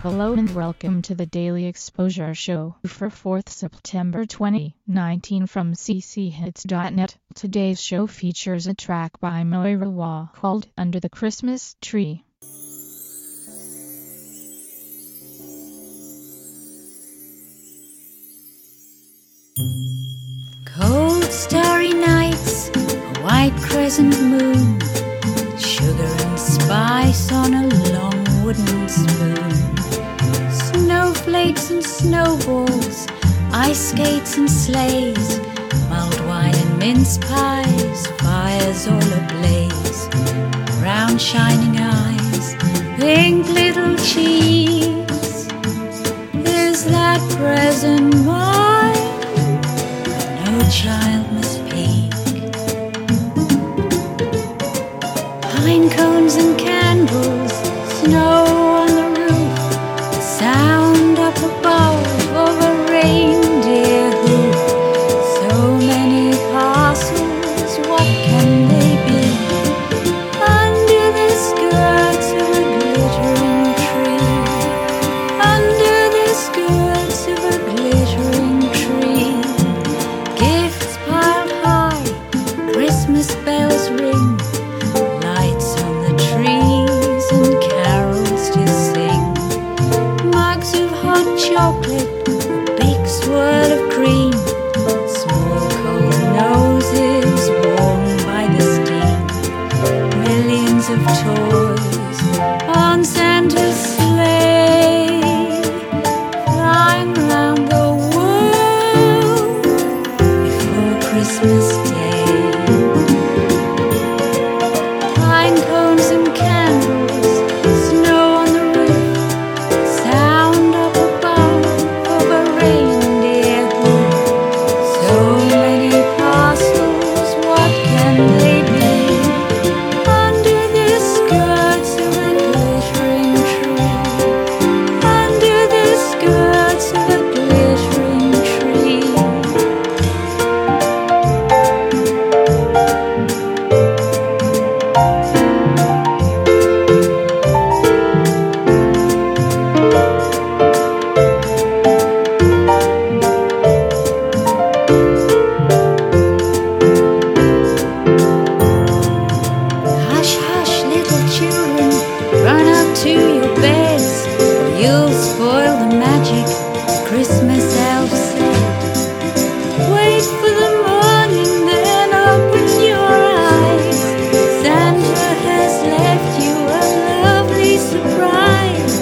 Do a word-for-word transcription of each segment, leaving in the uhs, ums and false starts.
Hello and welcome to the Daily Exposure Show for fourth September twenty nineteen from c c hits dot net. Today's show features a track by Moira Waugh called Under the Christmas Tree. Cold starry nights, a white crescent moon, sugar and spice on a long wooden spoon, snowflakes and snowballs, ice skates and sleighs, mulled wine and mince pies, fires all ablaze, round shining eyes, pink little cheeks. Is that present mine? No child must peek. Pine cones and candles, snow on the roof, the sound up above of a reindeer hoof. So many parcels, what can they be? Under the skirts of a glittering tree. Under the skirts of a glittering tree. Gifts piled high, Christmas bells ring, lights on the trees and carols to sing. Mugs of hot chocolate, a big swirl of cream, small cold noses warmed by the steam. Millions of toys on Santa's sleigh, flying round the world before Christmas Day. Pine cones and candles, snow on the roof, sound up above of a reindeer hoof. So many parcels, what can they be? Under the skirts of a glittering tree. Under the skirts of a glittering tree. Hush, hush, little children, run up to your beds, or you'll spoil the magic, the Christmas elves said. Wait for the morning, then open your eyes. Santa has left you a lovely surprise.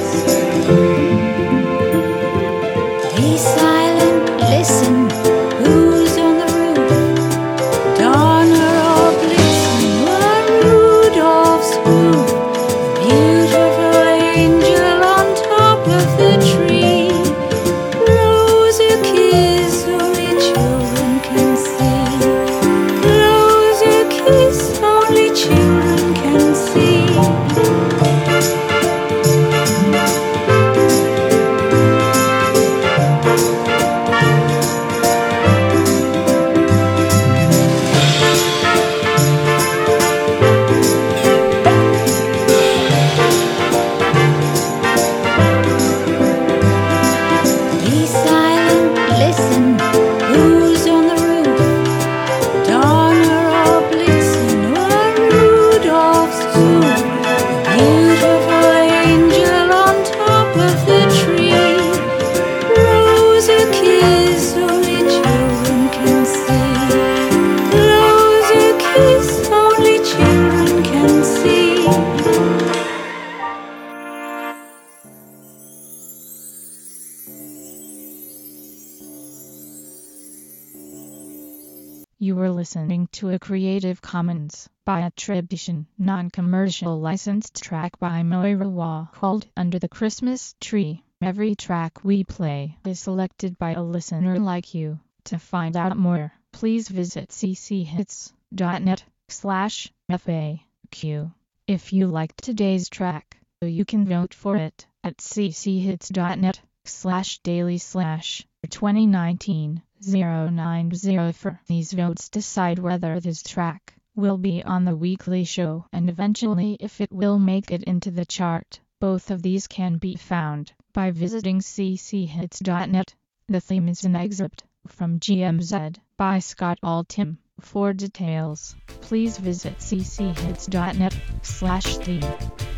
Be silent, listen, who's on the roof? Donner or Blitzen or Rudolph's hoof? A beautiful angel on top of the tree blows a kiss only children can see. Blows a kiss only children can see. Be silent, listen, who's on the roof? Donner or Blitzen or Rudolph's hoof? A beautiful angel on top of the tree blows a kiss only children can see. Blows a kiss only children can see. You were listening to a Creative Commons by attribution, non-commercial licensed track by Moira Waugh called Under the Christmas Tree. Every track we play is selected by a listener like you. To find out more, please visit c c hits dot net slash F A Q. If you liked today's track, you can vote for it at c c hits dot net slash daily slash twenty nineteen zero nine zero. For these votes decide whether this track will be on the weekly show and eventually if it will make it into the chart. Both of these can be found by visiting c c hits dot net. The theme is an excerpt from G M Z by Scott Altham. For details, please visit c c hits dot net slash theme.